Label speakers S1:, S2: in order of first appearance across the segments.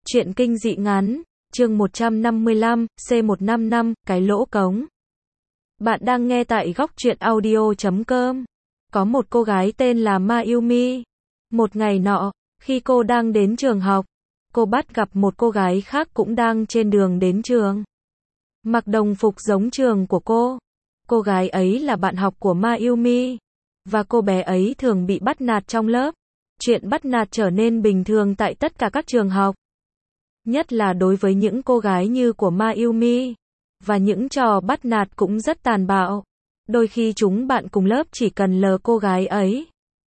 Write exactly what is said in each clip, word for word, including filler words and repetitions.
S1: Truyện kinh dị ngắn, chương một trăm năm mươi lăm, C một trăm năm mươi lăm, cái lỗ cống. Bạn đang nghe tại góc truyện audio chấm com. Có một cô gái tên là Mayumi. Một ngày nọ, khi cô đang đến trường học, cô bắt gặp một cô gái khác cũng đang trên đường đến trường. Mặc đồng phục giống trường của cô. Cô gái ấy là bạn học của Mayumi. Và cô bé ấy thường bị bắt nạt trong lớp. Chuyện bắt nạt trở nên bình thường tại tất cả các trường học. Nhất là đối với những cô gái như của Mayumi. Và những trò bắt nạt cũng rất tàn bạo. Đôi khi chúng bạn cùng lớp chỉ cần lờ cô gái ấy.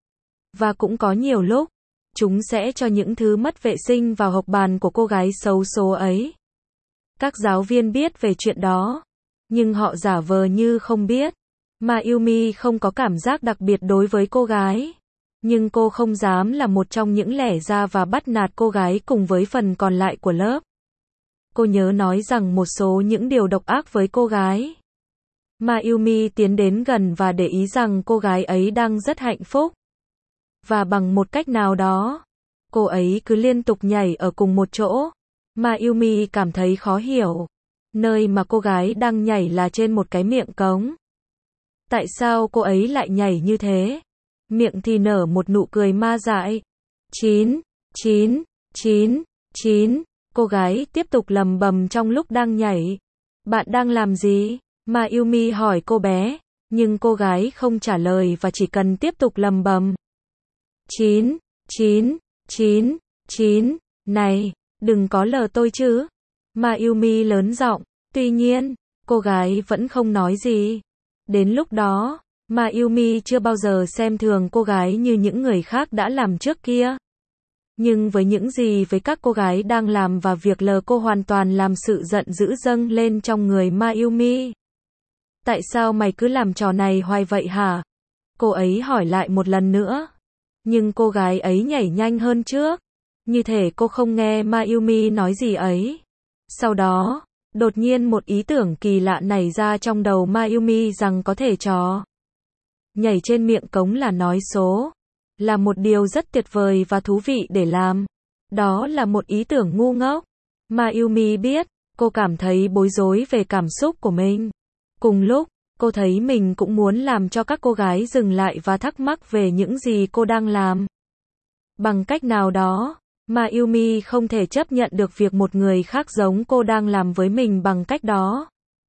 S1: Và cũng có nhiều lúc, chúng sẽ cho những thứ mất vệ sinh vào hộc bàn của cô gái xấu số ấy. Các giáo viên biết về chuyện đó, nhưng họ giả vờ như không biết. Mayumi không có cảm giác đặc biệt đối với cô gái. Nhưng cô không dám là một trong những lẻ ra và bắt nạt cô gái cùng với phần còn lại của lớp. Cô nhớ nói rằng một số những điều độc ác với cô gái. Mayumi tiến đến gần và để ý rằng cô gái ấy đang rất hạnh phúc. Và bằng một cách nào đó, cô ấy cứ liên tục nhảy ở cùng một chỗ. Mayumi cảm thấy khó hiểu. Nơi mà cô gái đang nhảy là trên một cái miệng cống. Tại sao cô ấy lại nhảy như thế? Miệng thì nở một nụ cười ma dại. Chín, chín, chín, chín. Cô gái tiếp tục lầm bầm trong lúc đang nhảy. Bạn đang làm gì? Mayumi hỏi cô bé. Nhưng cô gái không trả lời và chỉ cần tiếp tục lầm bầm. Chín, chín, chín, chín. Này, đừng có lờ tôi chứ. Mayumi lớn giọng. Tuy nhiên, cô gái vẫn không nói gì. Đến lúc đó, Mayumi chưa bao giờ xem thường cô gái như những người khác đã làm trước kia. Nhưng với những gì với các cô gái đang làm và việc lờ cô hoàn toàn làm sự giận dữ dâng lên trong người Mayumi. Tại sao mày cứ làm trò này hoài vậy hả? Cô ấy hỏi lại một lần nữa. Nhưng cô gái ấy nhảy nhanh hơn trước. Như thể cô không nghe Mayumi nói gì ấy. Sau đó, đột nhiên một ý tưởng kỳ lạ nảy ra trong đầu Mayumi rằng có thể trò nhảy trên miệng cống là nói số. Là một điều rất tuyệt vời và thú vị để làm. Đó là một ý tưởng ngu ngốc. Mayumi biết, cô cảm thấy bối rối về cảm xúc của mình. Cùng lúc, cô thấy mình cũng muốn làm cho các cô gái dừng lại và thắc mắc về những gì cô đang làm. Bằng cách nào đó, Mayumi không thể chấp nhận được việc một người khác giống cô đang làm với mình bằng cách đó.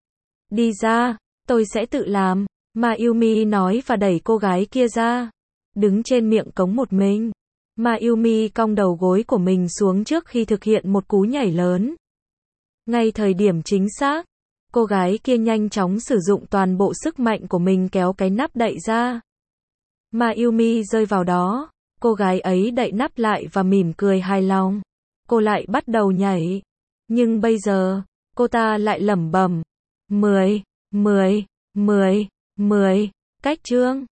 S1: Đi ra, tôi sẽ tự làm. Mayumi nói và đẩy cô gái kia ra. Đứng trên miệng cống một mình. Mayumi cong đầu gối của mình xuống trước khi thực hiện một cú nhảy lớn. Ngay thời điểm chính xác, cô gái kia nhanh chóng sử dụng toàn bộ sức mạnh của mình kéo cái nắp đậy ra. Mayumi rơi vào đó. Cô gái ấy đậy nắp lại và mỉm cười hài lòng. Cô lại bắt đầu nhảy. Nhưng bây giờ, cô ta lại lẩm bẩm. Mười, mười, mười, mười. Cách chương